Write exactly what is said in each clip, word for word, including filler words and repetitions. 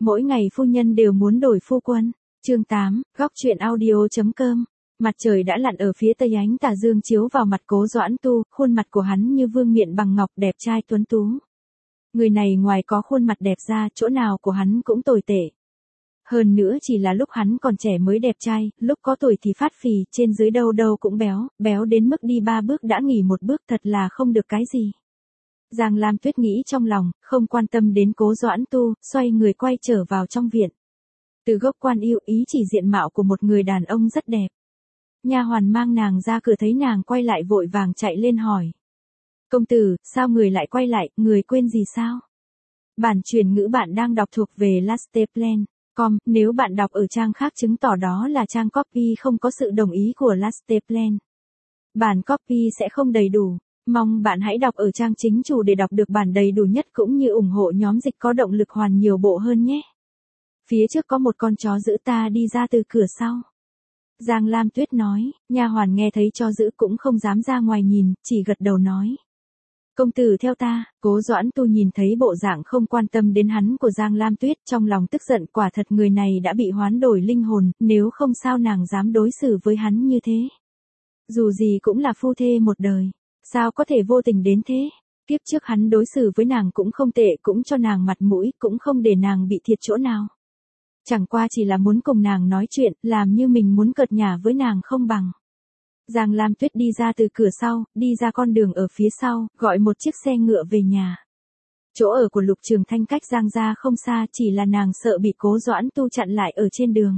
mỗi ngày phu nhân đều muốn đổi phu quân. Chương tám, góc truyện audio.com. Mặt trời đã lặn ở phía tây, ánh tà dương chiếu vào mặt Cố Doãn Tu, khuôn mặt của hắn như vương miện bằng ngọc, đẹp trai tuấn tú. Người này ngoài có khuôn mặt đẹp ra, chỗ nào của hắn cũng tồi tệ. Hơn nữa chỉ là lúc hắn còn trẻ mới đẹp trai, lúc có tuổi thì phát phì, trên dưới đâu đâu cũng béo, béo đến mức đi ba bước đã nghỉ một bước, thật là không được cái gì. Giang Lam Tuyết nghĩ trong lòng, không quan tâm đến Cố Doãn Tu, xoay người quay trở vào trong viện. Từ gốc quan yêu, ý chỉ diện mạo của một người đàn ông rất đẹp. Nha hoàn mang nàng ra cửa thấy nàng quay lại vội vàng chạy lên hỏi. Công tử, sao người lại quay lại, người quên gì sao? Bản truyền ngữ bạn đang đọc thuộc về lasteplan chấm com, nếu bạn đọc ở trang khác chứng tỏ đó là trang copy không có sự đồng ý của lasteplan. Bản copy sẽ không đầy đủ. Mong bạn hãy đọc ở trang chính chủ để đọc được bản đầy đủ nhất cũng như ủng hộ nhóm dịch có động lực hoàn nhiều bộ hơn nhé. Phía trước có một con chó dữ ta đi ra từ cửa sau. Giang Lam Tuyết nói, nha hoàn nghe thấy chó dữ cũng không dám ra ngoài nhìn, chỉ gật đầu nói. Công tử theo ta. Cố Doãn Tu nhìn thấy bộ dạng không quan tâm đến hắn của Giang Lam Tuyết, trong lòng tức giận, quả thật người này đã bị hoán đổi linh hồn, nếu không sao nàng dám đối xử với hắn như thế. Dù gì cũng là phu thê một đời, sao có thể vô tình đến thế? Kiếp trước hắn đối xử với nàng cũng không tệ, cũng cho nàng mặt mũi, cũng không để nàng bị thiệt chỗ nào. Chẳng qua chỉ là muốn cùng nàng nói chuyện, làm như mình muốn cợt nhả với nàng không bằng. Giang Lam Tuyết đi ra từ cửa sau, đi ra con đường ở phía sau, gọi một chiếc xe ngựa về nhà. Chỗ ở của Lục Trường Thanh cách Giang gia không xa, chỉ là nàng sợ bị Cố Doãn Tu chặn lại ở trên đường.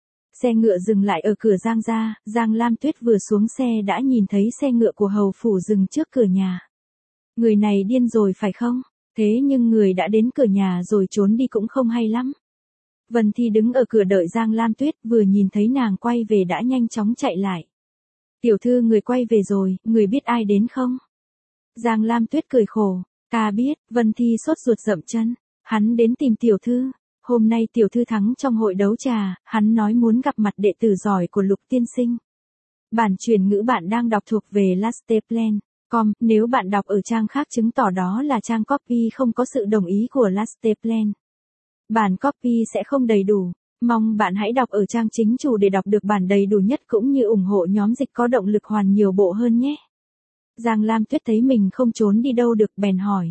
Xe ngựa dừng lại ở cửa Giang gia, Giang Lam Tuyết vừa xuống xe đã nhìn thấy xe ngựa của hầu phủ dừng trước cửa nhà. Người này điên rồi phải không? Thế nhưng người đã đến cửa nhà rồi trốn đi cũng không hay lắm. Vân Thi đứng ở cửa đợi Giang Lam Tuyết, vừa nhìn thấy nàng quay về đã nhanh chóng chạy lại. Tiểu thư, người quay về rồi, người biết ai đến không? Giang Lam Tuyết cười khổ, ta biết. Vân Thi sốt ruột dậm chân, hắn đến tìm tiểu thư. Hôm nay tiểu thư thắng trong hội đấu trà, hắn nói muốn gặp mặt đệ tử giỏi của Lục tiên sinh. Bản truyền ngữ bạn đang đọc thuộc về lasteplan chấm com, nếu bạn đọc ở trang khác chứng tỏ đó là trang copy không có sự đồng ý của lasteplan. Bản copy sẽ không đầy đủ. Mong bạn hãy đọc ở trang chính chủ để đọc được bản đầy đủ nhất cũng như ủng hộ nhóm dịch có động lực hoàn nhiều bộ hơn nhé. Giang Lam Tuyết thấy mình không trốn đi đâu được bèn hỏi.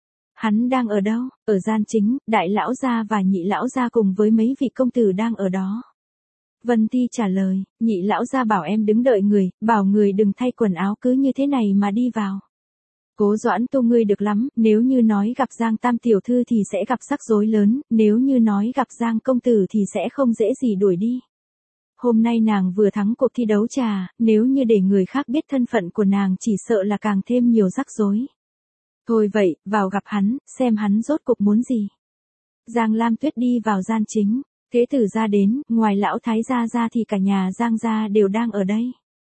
Hắn đang ở đâu? Ở gian chính, đại lão gia và nhị lão gia cùng với mấy vị công tử đang ở đó. Vân Thi trả lời, nhị lão gia bảo em đứng đợi người, bảo người đừng thay quần áo cứ như thế này mà đi vào. Cố Doãn Tu ngươi được lắm, nếu như nói gặp Giang Tam tiểu thư thì sẽ gặp rắc rối lớn, nếu như nói gặp Giang công tử thì sẽ không dễ gì đuổi đi. Hôm nay nàng vừa thắng cuộc thi đấu trà, nếu như để người khác biết thân phận của nàng chỉ sợ là càng thêm nhiều rắc rối. Thôi vậy, vào gặp hắn, xem hắn rốt cuộc muốn gì. Giang Lam Tuyết đi vào gian chính, thế tử gia đến, ngoài lão thái gia ra thì cả nhà Giang gia đều đang ở đây.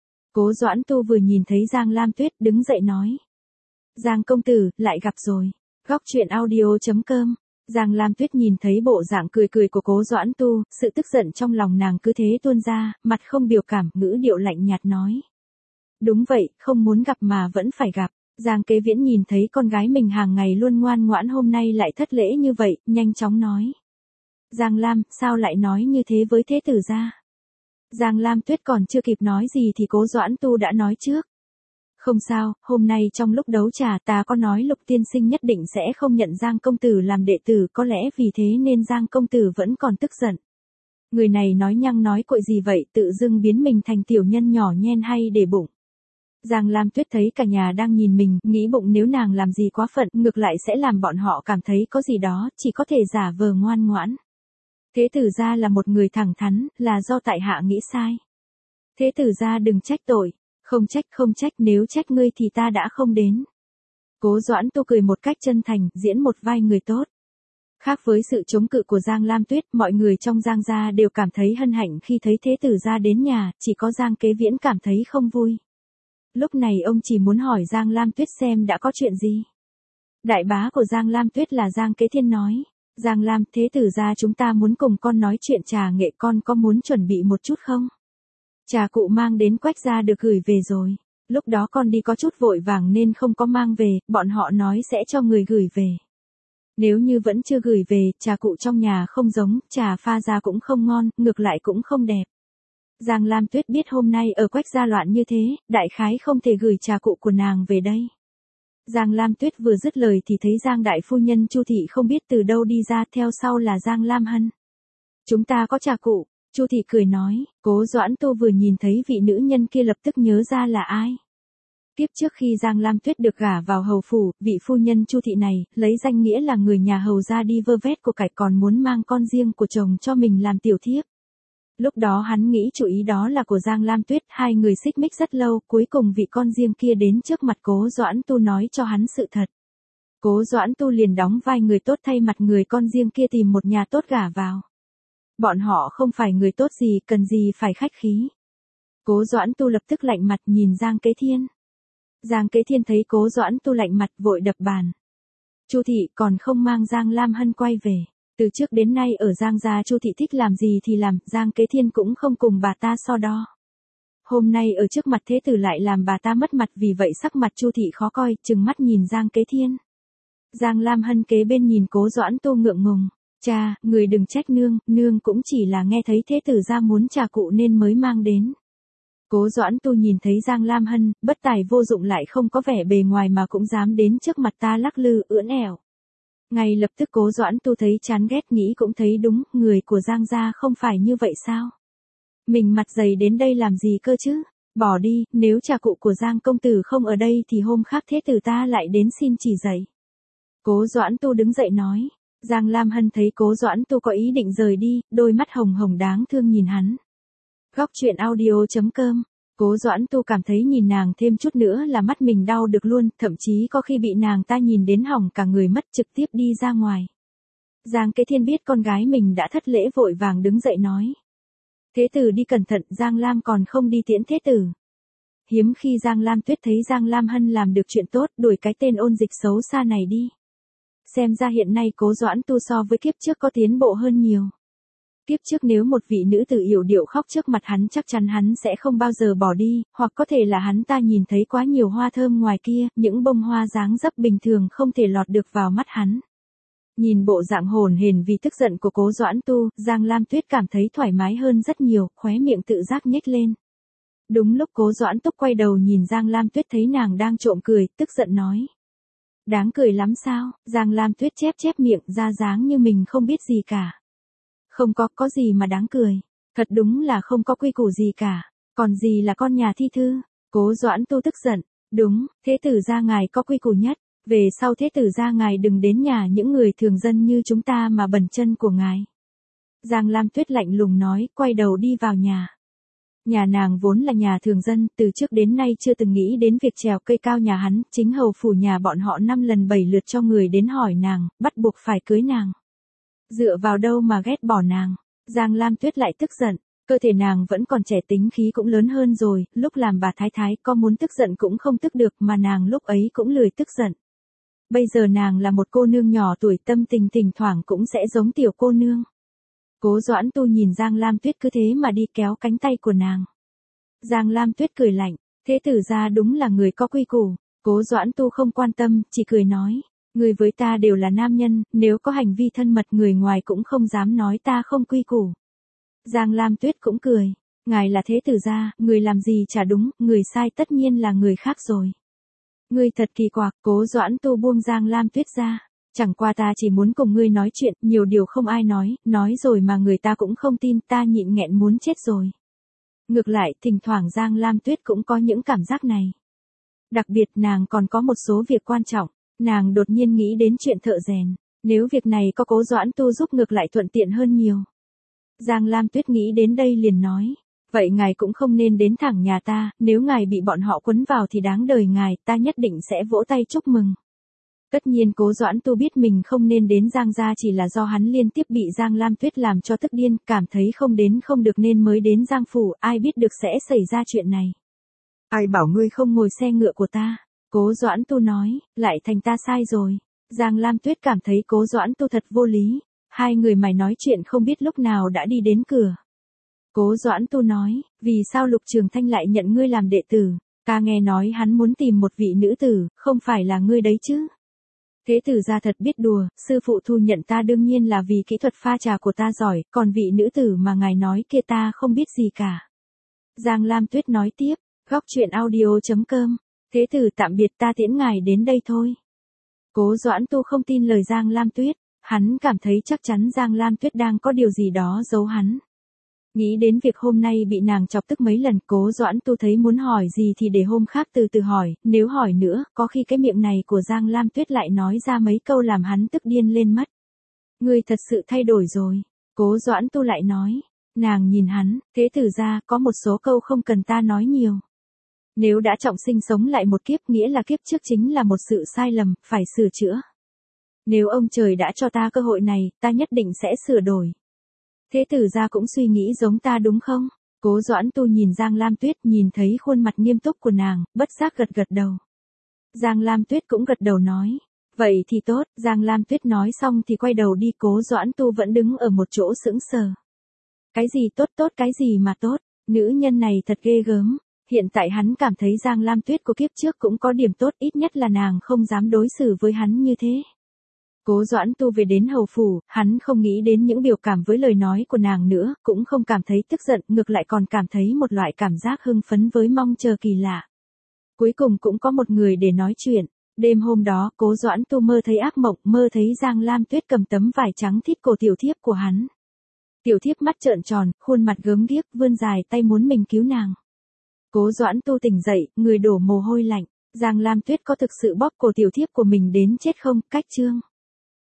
Cố Doãn Tu vừa nhìn thấy Giang Lam Tuyết đứng dậy nói. Giang công tử, lại gặp rồi. Góc truyện audio.com. Giang Lam Tuyết nhìn thấy bộ dạng cười cười của Cố Doãn Tu, sự tức giận trong lòng nàng cứ thế tuôn ra, mặt không biểu cảm, ngữ điệu lạnh nhạt nói. Đúng vậy, không muốn gặp mà vẫn phải gặp. Giang Kế Viễn nhìn thấy con gái mình hàng ngày luôn ngoan ngoãn hôm nay lại thất lễ như vậy, nhanh chóng nói. Giang Lam, sao lại nói như thế với thế tử gia? Giang Lam Tuyết còn chưa kịp nói gì thì Cố Doãn Tu đã nói trước. Không sao, hôm nay trong lúc đấu trà ta có nói Lục tiên sinh nhất định sẽ không nhận Giang công tử làm đệ tử, có lẽ vì thế nên Giang công tử vẫn còn tức giận. Người này nói nhăng nói cội gì vậy, tự dưng biến mình thành tiểu nhân nhỏ nhen hay để bụng. Giang Lam Tuyết thấy cả nhà đang nhìn mình, nghĩ bụng nếu nàng làm gì quá phận, ngược lại sẽ làm bọn họ cảm thấy có gì đó, chỉ có thể giả vờ ngoan ngoãn. Thế tử gia là một người thẳng thắn, là do tại hạ nghĩ sai. Thế tử gia đừng trách tội. Không trách không trách, nếu trách ngươi thì ta đã không đến. Cố Doãn Tu cười một cách chân thành, diễn một vai người tốt. Khác với sự chống cự của Giang Lam Tuyết, mọi người trong Giang gia đều cảm thấy hân hạnh khi thấy thế tử gia đến nhà, chỉ có Giang Kế Viễn cảm thấy không vui. Lúc này ông chỉ muốn hỏi Giang Lam Tuyết xem đã có chuyện gì. Đại bá của Giang Lam Tuyết là Giang Kế Thiên nói. Giang Lam, thế tử gia chúng ta muốn cùng con nói chuyện trà nghệ, con có muốn chuẩn bị một chút không? Trà cụ mang đến Quách gia được gửi về rồi. Lúc đó con đi có chút vội vàng nên không có mang về, bọn họ nói sẽ cho người gửi về. Nếu như vẫn chưa gửi về, trà cụ trong nhà không giống, trà pha ra cũng không ngon, ngược lại cũng không đẹp. Giang Lam Tuyết biết hôm nay ở Quách gia loạn như thế, đại khái không thể gửi trà cụ của nàng về đây. Giang Lam Tuyết vừa dứt lời thì thấy Giang đại phu nhân Chu thị không biết từ đâu đi ra, theo sau là Giang Lam Hân. Chúng ta có trà cụ, Chu thị cười nói, Cố Doãn Tu vừa nhìn thấy vị nữ nhân kia lập tức nhớ ra là ai. Tiếp trước khi Giang Lam Tuyết được gả vào hầu phủ, vị phu nhân Chu thị này, lấy danh nghĩa là người nhà hầu ra đi vơ vét của cải còn muốn mang con riêng của chồng cho mình làm tiểu thiếp. Lúc đó hắn nghĩ chủ ý đó là của Giang Lam Tuyết, hai người xích mích rất lâu, cuối cùng vị con riêng kia đến trước mặt Cố Doãn Tu nói cho hắn sự thật. Cố Doãn Tu liền đóng vai người tốt thay mặt người con riêng kia tìm một nhà tốt gả vào. Bọn họ không phải người tốt gì, cần gì phải khách khí. Cố Doãn Tu lập tức lạnh mặt nhìn Giang Kế Thiên. Giang Kế Thiên thấy Cố Doãn Tu lạnh mặt vội đập bàn. Chu thị còn không mang Giang Lam Hân quay về. Từ trước đến nay ở Giang gia Chu thị thích làm gì thì làm, Giang Kế Thiên cũng không cùng bà ta so đo. Hôm nay ở trước mặt thế tử lại làm bà ta mất mặt, vì vậy sắc mặt Chu thị khó coi, trừng mắt nhìn Giang Kế Thiên. Giang Lam Hân kế bên nhìn Cố Doãn Tu ngượng ngùng, cha, người đừng trách nương, nương cũng chỉ là nghe thấy thế tử gia muốn trà cụ nên mới mang đến. Cố Doãn Tu nhìn thấy Giang Lam Hân, bất tài vô dụng lại không có vẻ bề ngoài mà cũng dám đến trước mặt ta lắc lư ưỡn ẻo. Ngay lập tức Cố Doãn Tu thấy chán ghét, nghĩ cũng thấy đúng, người của Giang gia không phải như vậy sao? Mình mặt dày đến đây làm gì cơ chứ? Bỏ đi, nếu trà cụ của Giang công tử không ở đây thì hôm khác thế tử ta lại đến xin chỉ dạy. Cố Doãn Tu đứng dậy nói. Giang Lam Hân thấy Cố Doãn Tu có ý định rời đi, đôi mắt hồng hồng đáng thương nhìn hắn. Góc truyện audio chấm com. Cố Doãn Tu cảm thấy nhìn nàng thêm chút nữa là mắt mình đau được luôn, thậm chí có khi bị nàng ta nhìn đến hỏng cả người mất, trực tiếp đi ra ngoài. Giang Kế Thiên biết con gái mình đã thất lễ vội vàng đứng dậy nói. Thế tử đi cẩn thận, Giang Lam còn không đi tiễn thế tử. Hiếm khi Giang Lam Tuyết thấy Giang Lam Hân làm được chuyện tốt, đuổi cái tên ôn dịch xấu xa này đi. Xem ra hiện nay Cố Doãn Tu so với kiếp trước có tiến bộ hơn nhiều. Kiếp trước nếu một vị nữ tử yểu điệu khóc trước mặt hắn chắc chắn hắn sẽ không bao giờ bỏ đi, hoặc có thể là hắn ta nhìn thấy quá nhiều hoa thơm ngoài kia, những bông hoa dáng dấp bình thường không thể lọt được vào mắt hắn. Nhìn bộ dạng hồn hển vì tức giận của Cố Doãn Tu, Giang Lam Tuyết cảm thấy thoải mái hơn rất nhiều, khóe miệng tự giác nhếch lên. Đúng lúc Cố Doãn Túc quay đầu nhìn Giang Lam Tuyết thấy nàng đang trộm cười, tức giận nói. Đáng cười lắm sao? Giang Lam Tuyết chép chép miệng ra dáng như mình không biết gì cả. Không có, có gì mà đáng cười. Thật đúng là không có quy củ gì cả. Còn gì là con nhà thi thư? Cố Doãn Tu tức giận. Đúng, thế tử gia ngài có quy củ nhất. Về sau thế tử gia ngài đừng đến nhà những người thường dân như chúng ta mà bẩn chân của ngài. Giang Lam Tuyết lạnh lùng nói, quay đầu đi vào nhà. Nhà nàng vốn là nhà thường dân, từ trước đến nay chưa từng nghĩ đến việc trèo cây cao nhà hắn, chính hầu phủ nhà bọn họ năm lần bảy lượt cho người đến hỏi nàng, bắt buộc phải cưới nàng. Dựa vào đâu mà ghét bỏ nàng? Giang Lam Tuyết lại tức giận, cơ thể nàng vẫn còn trẻ, tính khí cũng lớn hơn rồi, lúc làm bà thái thái có muốn tức giận cũng không tức được, mà nàng lúc ấy cũng lười tức giận. Bây giờ nàng là một cô nương nhỏ tuổi, tâm tình thỉnh thoảng cũng sẽ giống tiểu cô nương. Cố Doãn Tu nhìn Giang Lam Tuyết cứ thế mà đi kéo cánh tay của nàng. Giang Lam Tuyết cười lạnh, thế tử gia đúng là người có quy củ. Cố Doãn Tu không quan tâm, chỉ cười nói, người với ta đều là nam nhân, nếu có hành vi thân mật người ngoài cũng không dám nói ta không quy củ. Giang Lam Tuyết cũng cười, ngài là thế tử gia, người làm gì chả đúng, người sai tất nhiên là người khác rồi. Ngươi thật kỳ quặc. Cố Doãn Tu buông Giang Lam Tuyết ra. Chẳng qua ta chỉ muốn cùng ngươi nói chuyện, nhiều điều không ai nói, nói rồi mà người ta cũng không tin, ta nhịn nghẹn muốn chết rồi. Ngược lại, thỉnh thoảng Giang Lam Tuyết cũng có những cảm giác này. Đặc biệt nàng còn có một số việc quan trọng, nàng đột nhiên nghĩ đến chuyện thợ rèn, nếu việc này có Cố Doãn Tu giúp ngược lại thuận tiện hơn nhiều. Giang Lam Tuyết nghĩ đến đây liền nói, vậy ngài cũng không nên đến thẳng nhà ta, nếu ngài bị bọn họ quấn vào thì đáng đời ngài, ta nhất định sẽ vỗ tay chúc mừng. Tất nhiên Cố Doãn Tu biết mình không nên đến Giang gia chỉ là do hắn liên tiếp bị Giang Lam Tuyết làm cho tức điên, cảm thấy không đến không được nên mới đến Giang phủ, ai biết được sẽ xảy ra chuyện này. Ai bảo ngươi không ngồi xe ngựa của ta? Cố Doãn Tu nói, lại thành ta sai rồi. Giang Lam Tuyết cảm thấy Cố Doãn Tu thật vô lý. Hai người mày nói chuyện không biết lúc nào đã đi đến cửa. Cố Doãn Tu nói, vì sao Lục Trường Thanh lại nhận ngươi làm đệ tử? Ta nghe nói hắn muốn tìm một vị nữ tử, không phải là ngươi đấy chứ? Thế tử gia thật biết đùa, sư phụ thu nhận ta đương nhiên là vì kỹ thuật pha trà của ta giỏi, còn vị nữ tử mà ngài nói kia ta không biết gì cả. Giang Lam Tuyết nói tiếp, góc chuyện audio chấm com, thế tử tạm biệt, ta tiễn ngài đến đây thôi. Cố Doãn Tu không tin lời Giang Lam Tuyết, hắn cảm thấy chắc chắn Giang Lam Tuyết đang có điều gì đó giấu hắn. Nghĩ đến việc hôm nay bị nàng chọc tức mấy lần, Cố Doãn Tu thấy muốn hỏi gì thì để hôm khác từ từ hỏi, nếu hỏi nữa, có khi cái miệng này của Giang Lam Tuyết lại nói ra mấy câu làm hắn tức điên lên mất. Ngươi thật sự thay đổi rồi, Cố Doãn Tu lại nói. Nàng nhìn hắn, thế tử ra, có một số câu không cần ta nói nhiều. Nếu đã trọng sinh sống lại một kiếp, nghĩa là kiếp trước chính là một sự sai lầm, phải sửa chữa. Nếu ông trời đã cho ta cơ hội này, ta nhất định sẽ sửa đổi. Thế tử gia cũng suy nghĩ giống ta đúng không? Cố Doãn Tu nhìn Giang Lam Tuyết, nhìn thấy khuôn mặt nghiêm túc của nàng, bất giác gật gật đầu. Giang Lam Tuyết cũng gật đầu nói. Vậy thì tốt, Giang Lam Tuyết nói xong thì quay đầu đi, Cố Doãn Tu vẫn đứng ở một chỗ sững sờ. Cái gì tốt tốt, cái gì mà tốt, nữ nhân này thật ghê gớm. Hiện tại hắn cảm thấy Giang Lam Tuyết của kiếp trước cũng có điểm tốt, ít nhất là nàng không dám đối xử với hắn như thế. Cố Doãn Tu về đến hầu phủ, hắn không nghĩ đến những biểu cảm với lời nói của nàng nữa, cũng không cảm thấy tức giận, ngược lại còn cảm thấy một loại cảm giác hưng phấn với mong chờ kỳ lạ. Cuối cùng cũng có một người để nói chuyện. Đêm hôm đó, Cố Doãn Tu mơ thấy ác mộng, mơ thấy Giang Lam Tuyết cầm tấm vải trắng thít cổ tiểu thiếp của hắn. Tiểu thiếp mắt trợn tròn, khuôn mặt gớm ghiếc, vươn dài tay muốn mình cứu nàng. Cố Doãn Tu tỉnh dậy, người đổ mồ hôi lạnh. Giang Lam Tuyết có thực sự bóp cổ tiểu thiếp của mình đến chết không? Cách chương.